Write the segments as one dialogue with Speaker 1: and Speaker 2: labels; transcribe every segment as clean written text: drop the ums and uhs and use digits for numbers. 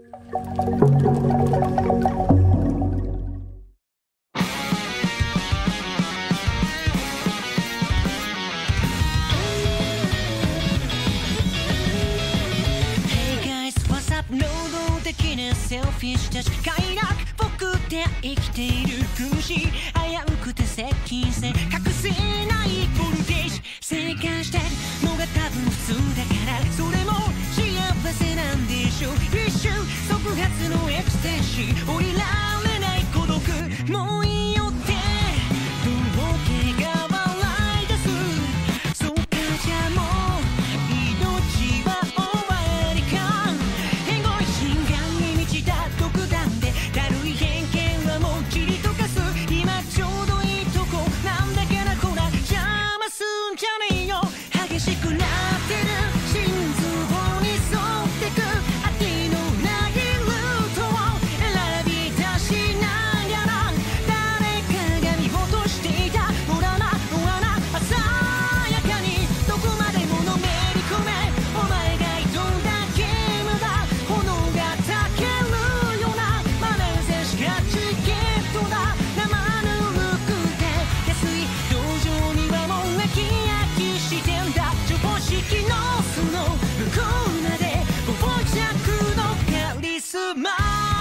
Speaker 1: セルフィッシュたち快楽僕って生きている苦しい危うくて接近戦隠せないボルテージ正解してるのが多分普通だからそれも幸せなんでしょう一瞬即発のエクステーシー降りられない孤独もういいよって動けが笑い出すそうかじゃもう命は終わりか変貌心眼に満ちた独断でだるい偏見はもう切り溶かす今ちょうどいいとこなんだからほら邪魔すんじゃねえよ激しくなってる心臓に沿ってく秋のないルートを選び出しながら誰かが見落としていたほらな鮮やかにどこまでものめり込めお前が挑んだゲームだ炎がたけるような眼差しがチケットだ生ぬるくて安い道場にはもう飽き飽きしてんだ常識のその向こうまで傍着のカリスマ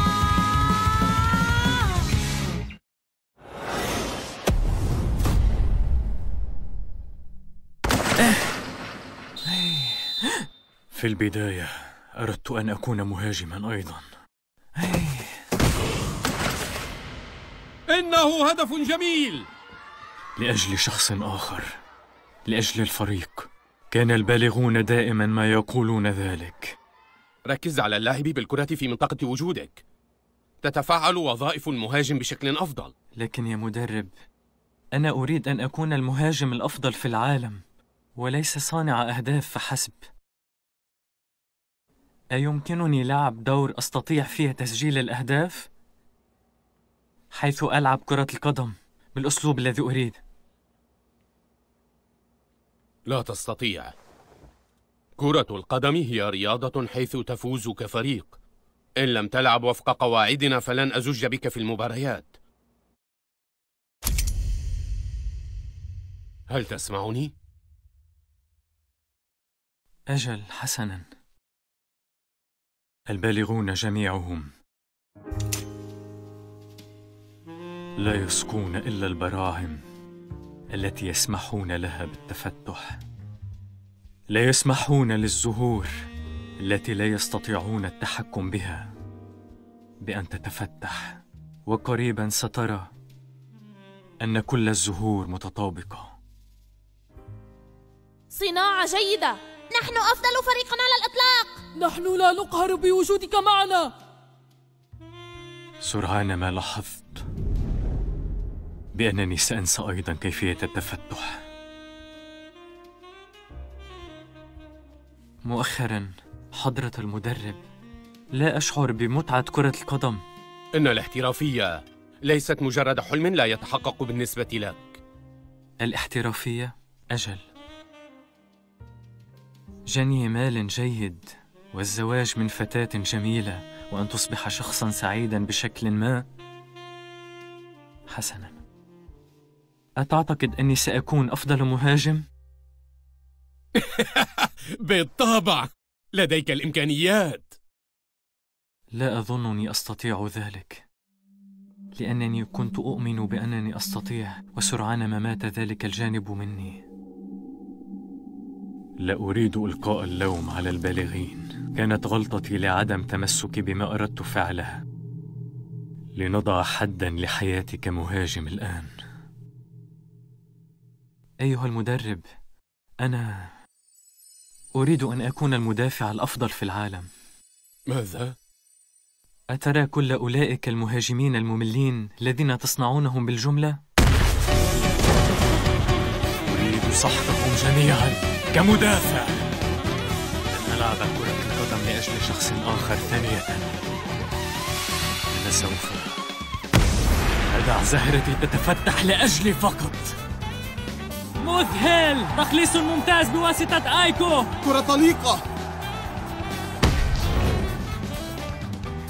Speaker 2: في البداية أردت أن أكون مهاجماً أيضاً.
Speaker 3: إنه هدف جميل!
Speaker 2: لأجل شخص آخر، لأجل الفريق. كان البالغون دائماً ما يقولون ذلك.
Speaker 3: ركز على اللعب بالكرة في منطقة وجودك. تتفاعل وظائف المهاجم بشكل أفضل.
Speaker 2: لكن يا مدرب، أنا أريد أن أكون المهاجم الأفضل في العالم وليس صانع أهداف فحسب. أيمكنني لعب دور أستطيع فيه تسجيل الأهداف؟ حيث ألعب كرة القدم بالأسلوب الذي أريد.
Speaker 3: لا تستطيع. كرة القدم هي رياضة حيث تفوز كفريق. إن لم تلعب وفق قواعدنا فلن أزج بك في المباريات. هل تسمعني؟
Speaker 2: أجل، حسناً. البالغون جميعهم لا يسقون إلا البراعم التي يسمحون لها بالتفتح. لا يسمحون للزهور التي لا يستطيعون التحكم بها بأن تتفتح. وقريباً سترى أن كل الزهور متطابقة.
Speaker 4: صناعة جيدة.
Speaker 5: نحن أفضل فريق على الإطلاق.
Speaker 4: نحن لا نقهر بوجودك معنا.
Speaker 2: سرعان ما لاحظت بأنني سأنسى أيضاً كيفية التفتح. مؤخراً حضرة المدرب، لا أشعر بمتعة كرة القدم.
Speaker 3: إن الاحترافية ليست مجرد حلم لا يتحقق بالنسبة لك.
Speaker 2: الاحترافية؟ أجل. جني مال جيد والزواج من فتاة جميلة وأن تصبح شخصاً سعيداً بشكل ما. حسناً. أتعتقد أني سأكون أفضل مهاجم؟
Speaker 3: بالطبع، لديك الإمكانيات.
Speaker 2: لا أظنني أستطيع ذلك، لأنني كنت أؤمن بأنني أستطيع، وسرعان ما مات ذلك الجانب مني. لا أريد إلقاء اللوم على البالغين. كانت غلطتي لعدم تمسكي بما أردت فعله لنضع حداً لحياتي كمهاجم الآن. أيها المدرب، أنا أريد أن أكون المدافع الأفضل في العالم.
Speaker 3: ماذا؟
Speaker 2: أترى كل أولئك المهاجمين المملين الذين تصنعونهم بالجملة؟ أريد سحقكم جميعاً كمدافع. لن ألعب كرة القدم لأجل شخص آخر ثانية. أنا سوف أدع زهرتي تتفتح لأجلي فقط.
Speaker 4: مذهل! تخليص ممتاز بواسطة آيكو.
Speaker 6: كرة طليقة.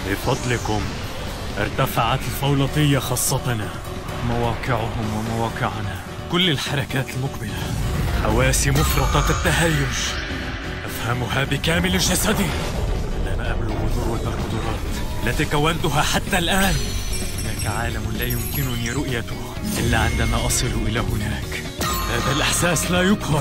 Speaker 2: بفضلكم ارتفعت الفولطية خاصتنا، مواقعهم ومواقعنا، كل الحركات المقبلة، حواسي مفرطة التهيج، أفهمها بكامل جسدي. أنا أبلغ ذروة القدرات التي كونتها حتى الآن. هناك عالم لا يمكنني رؤيته إلا عندما أصل إلى هناك. هذا الإحساس لا يقهر.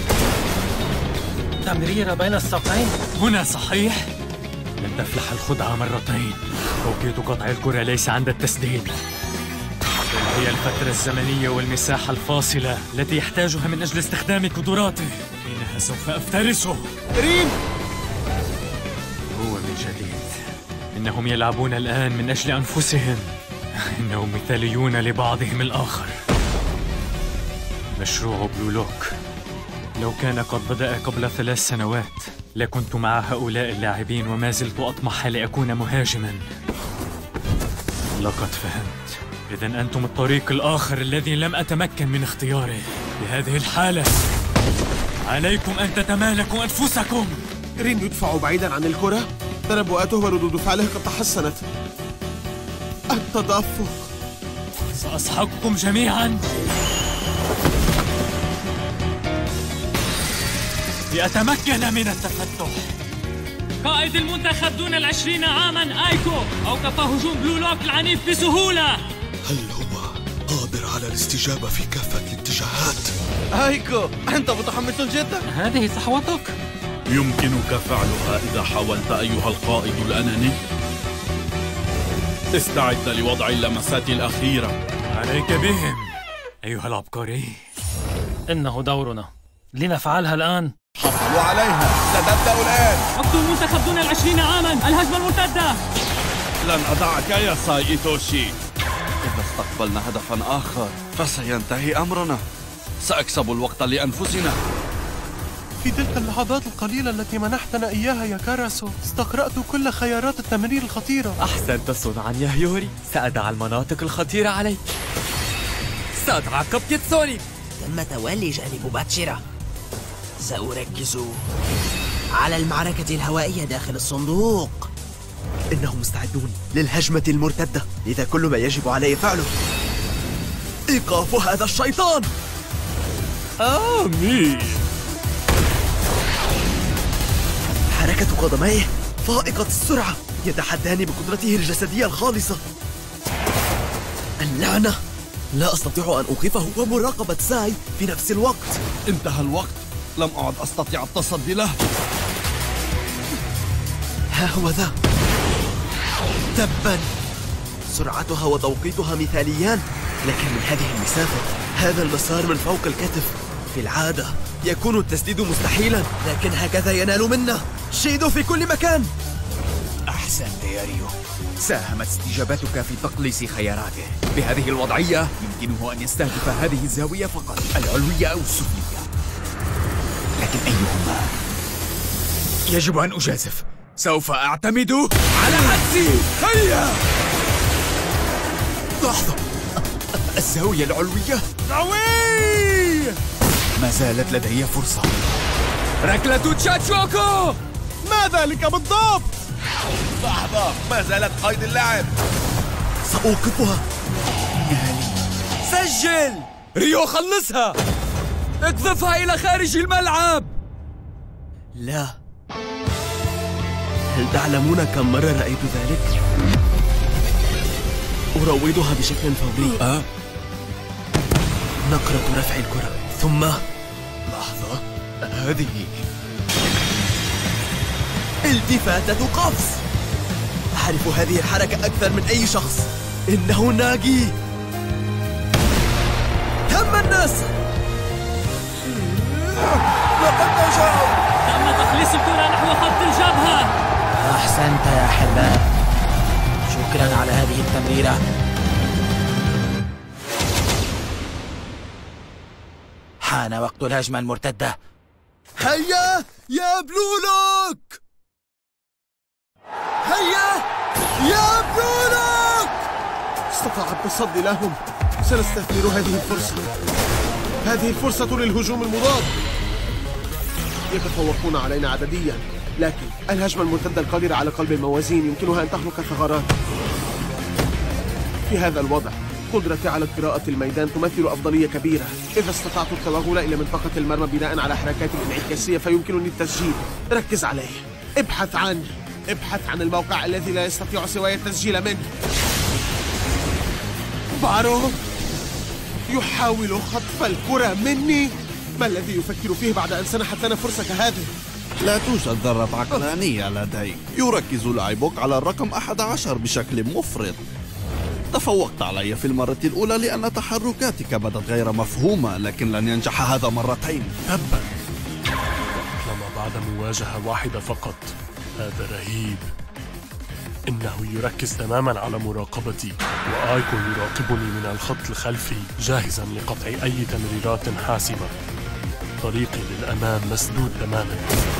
Speaker 6: تمريرة بين الساقين؟
Speaker 2: هنا صحيح؟ لن تفلح الخدعة مرتين. توقيت قطع الكرة ليس عند التسديد، بل هي الفترة الزمنية والمساحة الفاصلة التي يحتاجها من أجل استخدام قدراته. حينها سوف أفترسه.
Speaker 7: رين!
Speaker 2: هو من جديد. إنهم يلعبون الآن من أجل أنفسهم. إنهم مثاليون لبعضهم الآخر. مشروع بلو لوك لو كان قد بدأ قبل 3 سنوات لكنت مع هؤلاء اللاعبين وما زلت أطمح لأكون مهاجماً. لقد فهمت. إذن أنتم الطريق الآخر الذي لم أتمكن من اختياره. بهذه الحالة عليكم أن تتمالكوا أنفسكم.
Speaker 7: رين يدفع بعيداً عن الكرة. تنبؤاته وردود فعله قد تحسنت. التدفق.
Speaker 2: سأسحقكم جميعاً لأتمكن من التفتح.
Speaker 4: قائد المنتخب دون 20 عاماً آيكو أوقف هجوم بلو لوك العنيف بسهولة.
Speaker 8: هل هو قادر على الاستجابة في كافة الاتجاهات؟
Speaker 7: آيكو، أنت متحمس جدا.
Speaker 4: هذه صحوتك؟
Speaker 8: يمكنك فعلها إذا حاولت أيها القائد الأناني. استعد لوضع اللمسات الأخيرة.
Speaker 2: عليك بهم أيها العبقري.
Speaker 6: إنه دورنا، لنفعلها الآن.
Speaker 7: حصلوا عليها، ستبدأ الآن.
Speaker 4: وقت المنتخب دون 20 عاماً، الهجمة المرتدة.
Speaker 8: لن أدعك يا ساي إيتوشي. إذا استقبلنا هدفاً آخر فسينتهي أمرنا. سأكسب الوقت لأنفسنا.
Speaker 7: في تلك اللحظات القليلة التي منحتنا إياها يا كاراسو استقرأت كل خيارات التمرير الخطيرة.
Speaker 9: أحسنت صنعاً يا هيوري. سأدع المناطق الخطيرة عليك. سأتعقب كيتسوني.
Speaker 10: تم تولي جانب باتشيرا. سأركز على المعركة الهوائية داخل الصندوق. إنهم مستعدون للهجمة المرتدة، لذا كل ما يجب علي فعله إيقاف هذا الشيطان.
Speaker 9: آمين.
Speaker 10: حركة قدميه فائقة السرعة، يتحداني بقدرته الجسدية الخالصة. اللعنة، لا أستطيع أن أوقفه ومراقبة ساي في نفس الوقت.
Speaker 8: انتهى الوقت، لم أعد أستطيع التصدي له.
Speaker 10: ها هو ذا. تبا، سرعتها وتوقيتها مثاليان، لكن من هذه المسافة، هذا المسار من فوق الكتف. في العادة يكون التسديد مستحيلا، لكن هكذا ينال منا. شيدو في كل مكان.
Speaker 11: أحسنت يا ريو. ساهمت استجابتك في تقليص خياراته. بهذه الوضعية يمكنه أن يستهدف هذه الزاوية فقط، العلوية أو السفلية. لكن أيهما؟ يجب أن أجازف. سوف أعتمد على عكسي. هيا! لحظة، الزاوية العلوية.
Speaker 7: قوي!
Speaker 11: ما زالت لدي فرصة. ركلة تشاتشوكو!
Speaker 7: ما ذلك بالضبط؟ لحظة، ما زالت قيد اللعب.
Speaker 10: سأوقفها.
Speaker 9: سجل! ريو خلصها! اقذفها إلى خارج الملعب!
Speaker 10: لا. هل تعلمون كم مرة رأيت ذلك؟ أروضها بشكل فوري. نقرة رفع الكرة، ثم
Speaker 11: لحظة، هذه
Speaker 10: التفاتة قفز. أعرف هذه الحركة أكثر من أي شخص. إنه ناجي. تم النصر.
Speaker 7: لقد نجحوا.
Speaker 4: تم تخليص الكرة نحو خط الجبهة.
Speaker 10: أحسنت يا حباب. شكرا على هذه التمريرة. حان وقت الهجمة المرتدة. هيا يا بلولوك! هيا يا بلولوك!
Speaker 7: استطاع التصدي لهم. سنستثمر هذه الفرصة. هذه الفرصة للهجوم المضاد. يتفوقون علينا عدديا،
Speaker 10: لكن الهجمة المرتدة القادرة على قلب الموازين يمكنها أن تخلق ثغرات. في هذا الوضع قدرتي على قراءة الميدان تمثل أفضلية كبيرة. إذا استطعت التوغل إلى منطقة المرمى بناء على حركات الانعكاسية فيمكنني التسجيل. ركز عليه. ابحث عن الموقع الذي لا يستطيع سواي التسجيل منه. بارو يحاول خطف الكرة مني. ما الذي يفكر فيه بعد أن سنحت لنا فرصة كهذه؟
Speaker 8: لا توجد ذرة عقلانية لديك. يركز لاعبك على الرقم 11 بشكل مفرط. تفوقت علي في المرة الأولى لأن تحركاتك بدت غير مفهومة، لكن لن ينجح هذا مرتين.
Speaker 7: تبا لما بعد مواجهة واحدة فقط. هذا رهيب. إنه يركز تماما على مراقبتي، وآيكو يراقبني من الخط الخلفي جاهزا لقطع أي تمريرات حاسمة. طريقي للأمام مسدود تماما.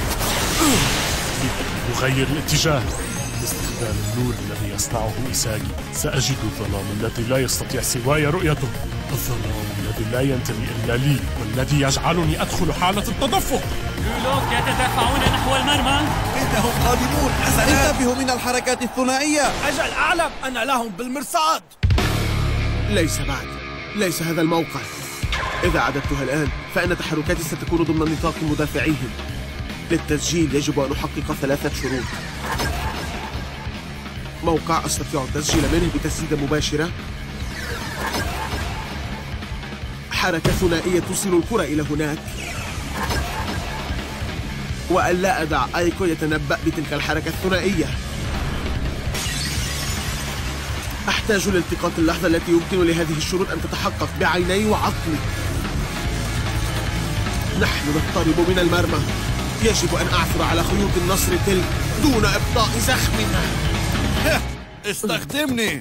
Speaker 7: يغير الاتجاه باستخدام النور الذي يصنعه إيساجي. سأجد الظلام الذي لا يستطيع سواي رؤيته، الظلام الذي لا ينتمي إلا لي والذي يجعلني أدخل حالة التدفق.
Speaker 4: بلو لوك يتدافعون نحو المرمى.
Speaker 8: إنهم قادمون. انتبهوا من الحركات الثنائية.
Speaker 11: أجل أعلم أن لهم بالمرصاد.
Speaker 10: ليس هذا الموقع. إذا عددتها الآن فإن تحركاتي ستكون ضمن نطاق مدافعيهم. للتسجيل يجب أن أحقق 3 شروط. موقع أستطيع التسجيل منه بتسديدة مباشرة، حركة ثنائية توصل الكرة إلى هناك، وأن لا أدع آيكو يتنبأ بتلك الحركة الثنائية. أحتاج لالتقاط اللحظة التي يمكن لهذه الشروط أن تتحقق بعيني وعقلي. نحن نقترب من المرمى. يجب أن أعثر على خيوط النصر تلك دون إبطاء زخمنا.
Speaker 8: استخدمني.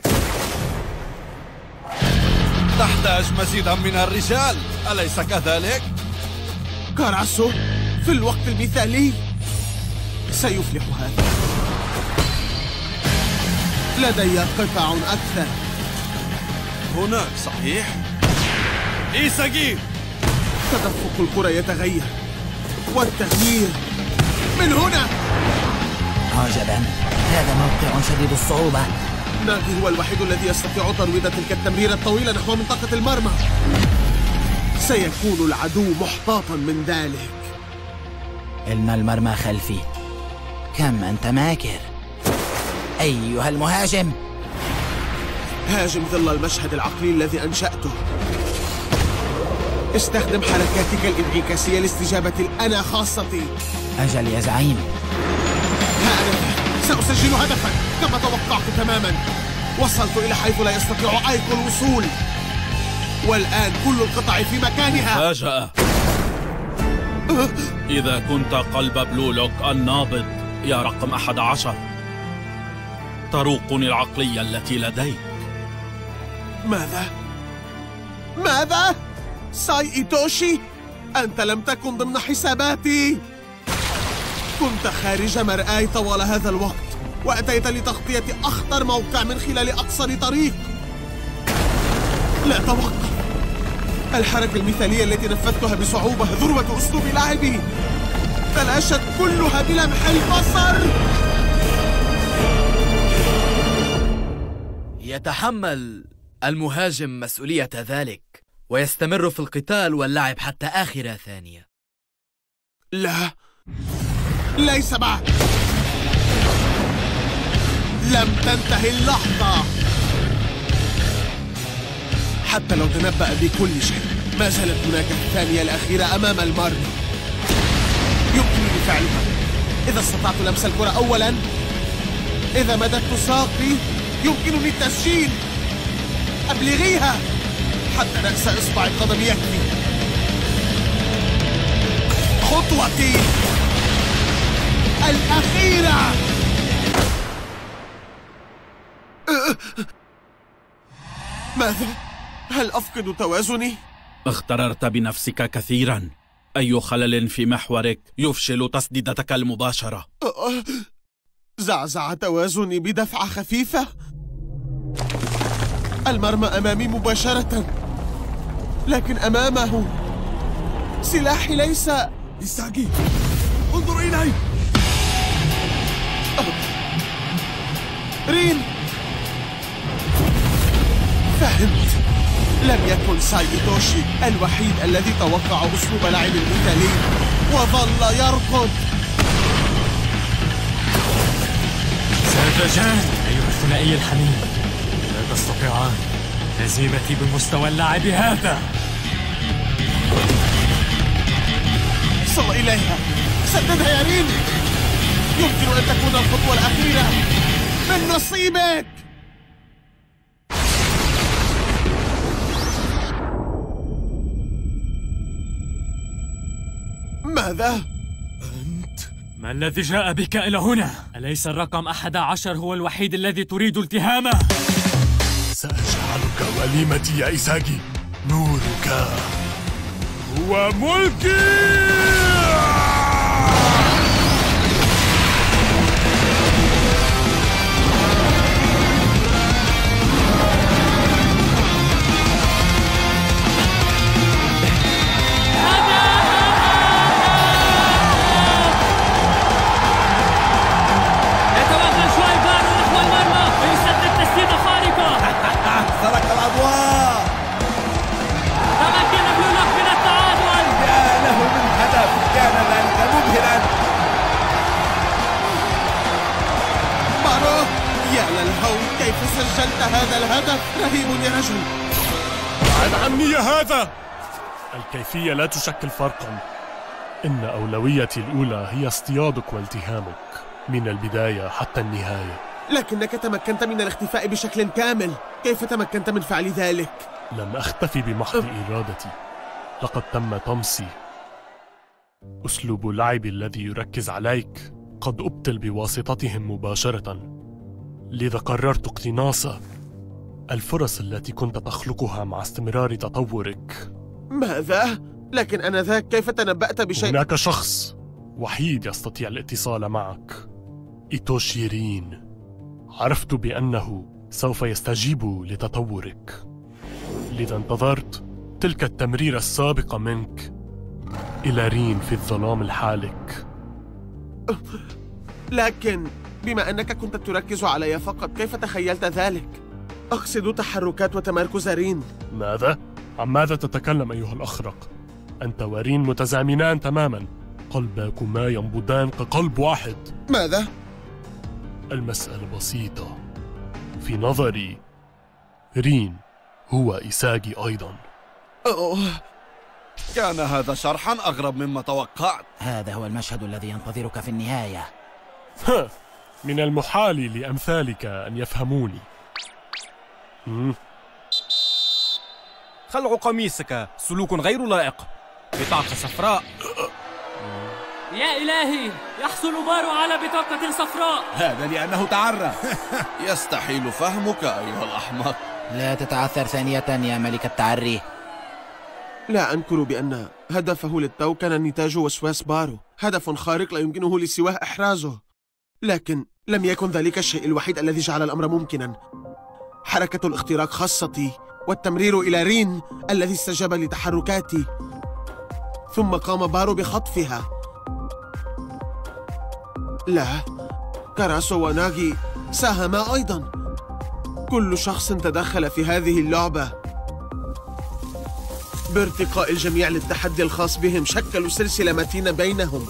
Speaker 8: تحتاج مزيدا من الرجال، أليس كذلك؟
Speaker 10: كاراسو في الوقت المثالي. سيفلح هذا. لدي قطع أكثر.
Speaker 8: هناك صحيح؟ إيساجي.
Speaker 10: تدفق الكرة يتغير والتغيير من هنا.
Speaker 12: عجبا، هذا موقع شديد الصعوبة.
Speaker 10: ناجي هو الوحيد الذي يستطيع ترويض تلك التمريرة الطويلة نحو منطقة المرمى. سيكون العدو محتاطا من ذلك.
Speaker 12: إن المرمى خلفي. كم أنت ماكر أيها المهاجم.
Speaker 10: هاجم ظل المشهد العقلي الذي أنشأته. استخدم حركاتك الانعكاسية لاستجابة الأنا خاصتي.
Speaker 12: أجل يا زعيم.
Speaker 10: سأسجل هدفا كما توقعت تماما. وصلت إلى حيث لا يستطيع آيكو الوصول، والآن كل القطع في مكانها.
Speaker 8: مفاجأة. إذا كنت قلب بلو لوك النابض يا رقم 11، تروقني العقلية التي لديك.
Speaker 10: ماذا؟ ساي إيتوشي، أنت لم تكن ضمن حساباتي. كنت خارج مرآي طوال هذا الوقت، وأتيت لتغطية أخطر موقع من خلال أقصر طريق. لا توقف. الحركة المثالية التي نفذتها بصعوبة ذروة أسلوب لاعبي، تلاشت كلها بلمح البصر.
Speaker 9: يتحمل المهاجم مسؤولية ذلك ويستمر في القتال واللعب حتى آخر ثانية.
Speaker 10: لا، ليس بعد. لم تنتهي اللحظة. حتى لو تنبأ بكل شيء، ما زالت هناك الثانية الأخيرة أمام المرمى. يمكنني فعلها إذا استطعت لمس الكرة أولا. إذا مددت ساقي يمكنني التسجيل. أبلغيها حتى رأس إصبع القدم يكفي. خطوتي الأخيرة. ماذا؟ هل أفقد توازني؟
Speaker 8: اغتررت بنفسك كثيرا. أي خلل في محورك يفشل تسديدتك المباشرة.
Speaker 10: زعزع توازني بدفعة خفيفة. المرمى أمامي مباشرة، لكن أمامه سلاحي ليس.
Speaker 11: إيساجي، انظر إلي.
Speaker 10: رين! فهمت. لم يكن سايتوشي الوحيد الذي توقع أسلوب لعب الإيطالي وظل يركض.
Speaker 2: ساذجان أيها الثنائي الحميد، لا تستطيعان هزيمتي بمستوى اللعب هذا.
Speaker 10: صل إليها، سددها يا رين. يمكن أن تكون الخطوة الأخيرة من نصيبك. ماذا؟
Speaker 2: ما الذي جاء بك إلى هنا؟ أليس الرقم 11 هو الوحيد الذي تريد التهامه؟
Speaker 7: سأجعلك وليمتي يا إيساغي. نورك هو ملكي.
Speaker 11: سرق الأضواء.
Speaker 4: تمكن بلولوك من التعادل.
Speaker 11: يا له من هدف، كان ذلك مبهرا.
Speaker 10: بارو، يا للهول، كيف سجلت هذا الهدف؟ رهيب يا رجل.
Speaker 7: بعد عني يا هذا. الكيفية لا تشكل فرقا. إن أولويتي الأولى هي اصطيادك والتهامك من البداية حتى النهاية.
Speaker 10: لكنك تمكنت من الاختفاء بشكل كامل. كيف تمكنت من فعل ذلك؟
Speaker 7: لم أختفي بمحض إرادتي، لقد تم طمسي. أسلوب اللعب الذي يركز عليك قد أبطل بواسطتهم مباشرة، لذا قررت اقتناص الفرص التي كنت تخلقها مع استمرار تطورك.
Speaker 10: ماذا؟ لكن أنا ذاك كيف تنبأت بشيء؟
Speaker 7: هناك شخص وحيد يستطيع الاتصال معك، إيتوشي رين. عرفت بأنه سوف يستجيب لتطورك، لذا انتظرت تلك التمريرة السابقة منك إلى رين في الظلام الحالك.
Speaker 10: لكن بما أنك كنت تركز علي فقط، كيف تخيلت ذلك؟ أقصد تحركات وتمركز رين.
Speaker 7: ماذا؟ عن ماذا تتكلم أيها الأخرق؟ أنت ورين متزامنان تماما، قلباكما ينبضان كقلب واحد.
Speaker 10: ماذا؟
Speaker 7: المسألة بسيطة. في نظري رين هو إيساغي أيضا.
Speaker 8: كان هذا شرحا أغرب مما توقعت.
Speaker 12: هذا هو المشهد الذي ينتظرك في النهاية.
Speaker 7: من المحال لأمثالك أن يفهموني.
Speaker 13: خلع قميصك سلوك غير لائق. بطاقة صفراء.
Speaker 4: يا إلهي، يحصل بارو على بطاقة صفراء.
Speaker 11: هذا لأنه تعرى.
Speaker 8: يستحيل فهمك أيها الأحمق.
Speaker 12: لا تتعثر ثانية يا ملك التعري.
Speaker 10: لا أنكر بأن هدفه للتو كان نتاج وسواس بارو، هدف خارق لا يمكنه لسواه إحرازه. لكن لم يكن ذلك الشيء الوحيد الذي جعل الأمر ممكنا. حركة الاختراق خاصتي والتمرير إلى رين الذي استجاب لتحركاتي، ثم قام بارو بخطفها. لا، كاراسو وناغي ساهما أيضا. كل شخص تدخل في هذه اللعبة. بارتقاء الجميع للتحدي الخاص بهم شكلوا سلسلة متينة بينهم.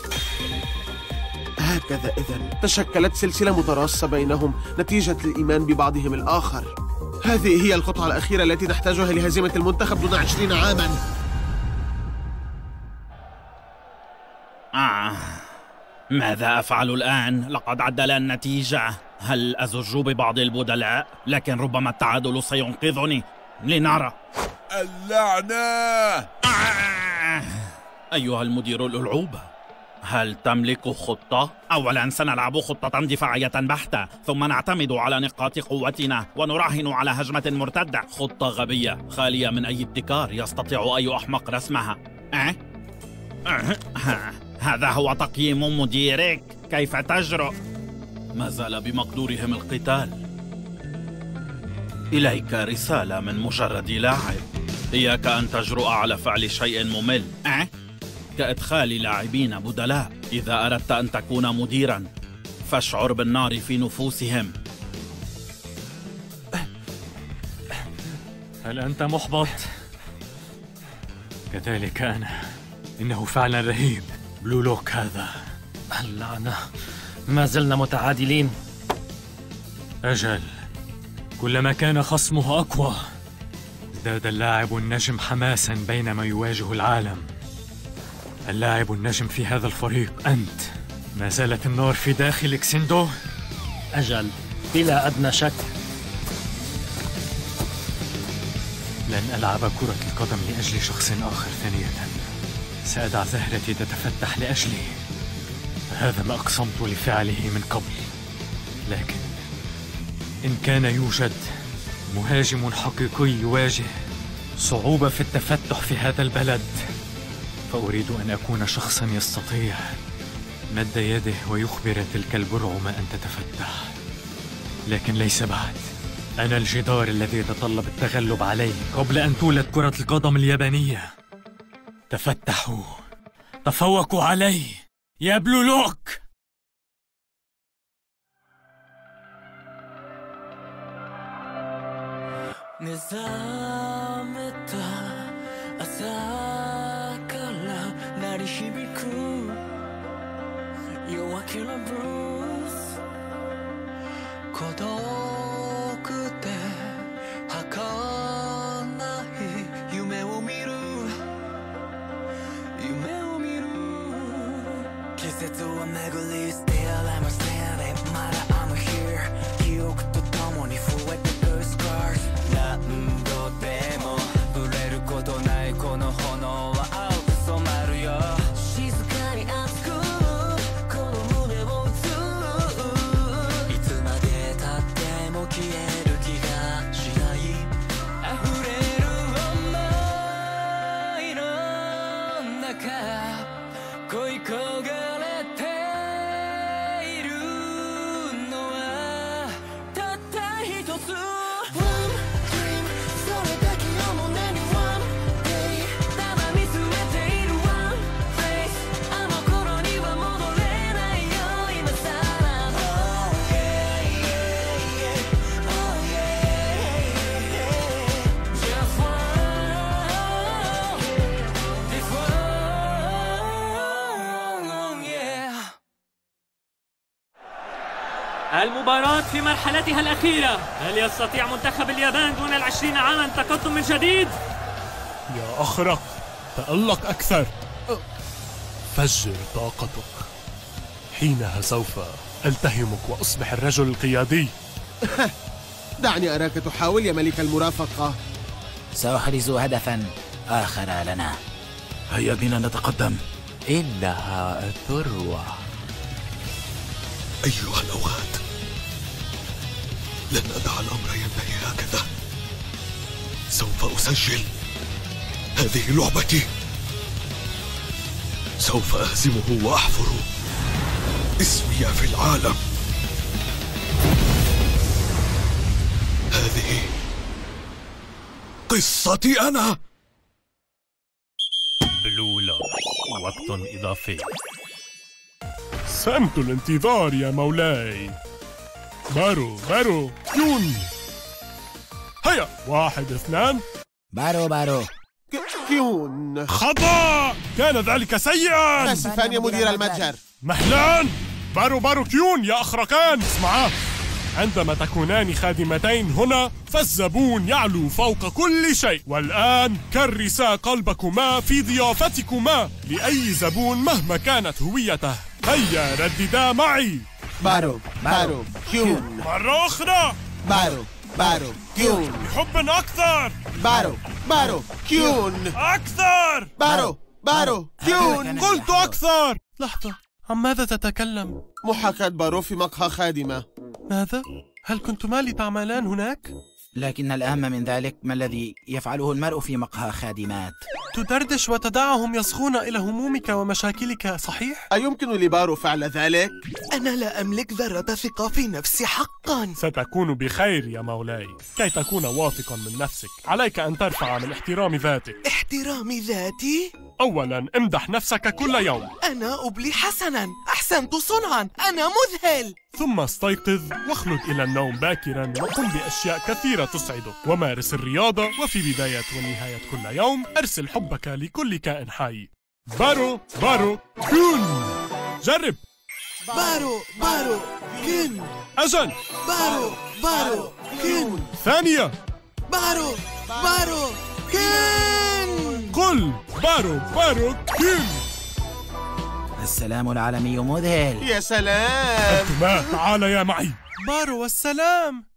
Speaker 10: هكذا إذن تشكلت سلسلة متراصة بينهم نتيجة الإيمان ببعضهم الآخر. هذه هي القطعة الأخيرة التي نحتاجها لهزيمة المنتخب دون 20 عاماً.
Speaker 14: ماذا أفعل الآن؟ لقد عدل النتيجة. هل أزج ببعض البدلاء؟ لكن ربما التعادل سينقذني. لنرى.
Speaker 11: اللعنة!
Speaker 14: أيها المدير الألعوبة، هل تملك خطة؟ أولاً سنلعب خطة دفاعية بحتة، ثم نعتمد على نقاط قوتنا ونراهن على هجمة مرتدة. خطة غبية خالية من أي ابتكار يستطيع أي أحمق رسمها. هذا هو تقييم مديرك؟ كيف تجرؤ؟ ما زال بمقدورهم القتال. إليك رسالة من مجرد لاعب. إياك أن تجرؤ على فعل شيء ممل كإدخال لاعبين بدلاء. إذا أردت أن تكون مديراً فاشعر بالنار في نفوسهم.
Speaker 2: هل أنت محبط؟ كذلك أنا. إنه فعلا رهيب. بلو لوك هذا.
Speaker 6: اللعنة، ما زلنا متعادلين.
Speaker 2: أجل، كلما كان خصمه أقوى ازداد اللاعب النجم حماسا بينما يواجه العالم. اللاعب النجم في هذا الفريق أنت. ما زالت النار في داخل إكسندو؟
Speaker 6: أجل، بلا أدنى شك.
Speaker 2: لن ألعب كرة القدم لأجل شخص آخر ثانية. سأدع زهرتي تتفتح لأجلي. هذا ما أقسمت لفعله من قبل. لكن إن كان يوجد مهاجم حقيقي يواجه صعوبة في التفتح في هذا البلد، فأريد أن أكون شخصا يستطيع مد يده ويخبر تلك البرعم أن تتفتح. لكن ليس بعد. أنا الجدار الذي يتطلب التغلب عليه قبل أن تولد كرة القدم اليابانية. تفتحوا، تفوقوا علي يا بلو لوك.
Speaker 4: المباراة في مرحلتها الأخيرة. هل يستطيع منتخب اليابان دون 20 عاما التقدم من جديد؟
Speaker 7: يا أخرق، تألق أكثر. فجر طاقتك. حينها سوف ألتهمك وأصبح الرجل القيادي.
Speaker 15: دعني أراك تحاول يا ملك المرافقة.
Speaker 12: سأحرز هدفا آخر لنا.
Speaker 11: هيا بنا نتقدم.
Speaker 9: إنها ثروة.
Speaker 16: أيها الأوغاد، لن أدع الأمر ينتهي هكذا. سوف أسجل. هذه لعبتي. سوف أهزمه وأحفر اسمي في العالم. هذه قصتي أنا.
Speaker 7: بلو لوك، وقت إضافي. سمت الانتظار يا مولاي. بارو كيون. هيا، 1 2.
Speaker 12: بارو
Speaker 15: كيون.
Speaker 7: خطأ، كان ذلك سيئا.
Speaker 15: آسفا يا مدير المتجر.
Speaker 7: مهلا. بارو كيون يا أخرقان، اسمعا. عندما تكونان خادمتين هنا فالزبون يعلو فوق كل شيء. والآن كرسا قلبكما في ضيافتكما لأي زبون مهما كانت هويته. هيا رددا معي.
Speaker 15: بارو كيون.
Speaker 7: مرة أخرى.
Speaker 15: بارو كيون.
Speaker 7: بحب أكثر.
Speaker 15: بارو كيون.
Speaker 7: أكثر.
Speaker 15: بارو كيون.
Speaker 7: قلت أكثر. لحظة، عن ماذا تتكلم؟
Speaker 15: محاكاة بارو في مقهى خادمة.
Speaker 7: ماذا؟ هل كنتما لتعملان هناك؟
Speaker 12: لكن الأهم من ذلك ما الذي يفعله المرء في مقهى خادمات.
Speaker 7: تدردش وتدعهم يصغون إلى همومك ومشاكلك، صحيح؟
Speaker 15: أيمكن لبارو فعل ذلك؟
Speaker 17: أنا لا أملك ذرة ثقة في نفسي حقا.
Speaker 7: ستكون بخير يا مولاي. كي تكون واثقا من نفسك عليك أن ترفع من احترام ذاتك.
Speaker 17: احترام ذاتي؟
Speaker 7: أولا امدح نفسك كل يوم.
Speaker 17: أنا أبلي حسنا. أحسن أحسنت صنعا، أنا مذهل.
Speaker 7: ثم استيقظ واخلد إلى النوم باكرا وقم بأشياء كثيرة تسعدك، ومارس الرياضة، وفي بداية ونهاية كل يوم أرسل حبك لكل كائن حي. بارو بارو كون. جرب.
Speaker 17: بارو بارو كن.
Speaker 7: أجل.
Speaker 17: بارو بارو كن.
Speaker 7: ثانية.
Speaker 17: بارو بارو كن.
Speaker 7: قل بارو بارو كن.
Speaker 12: السلام العالمي مذهل.
Speaker 15: يا سلام.
Speaker 7: أنتما تعاليا معي.
Speaker 18: بارو والسلام.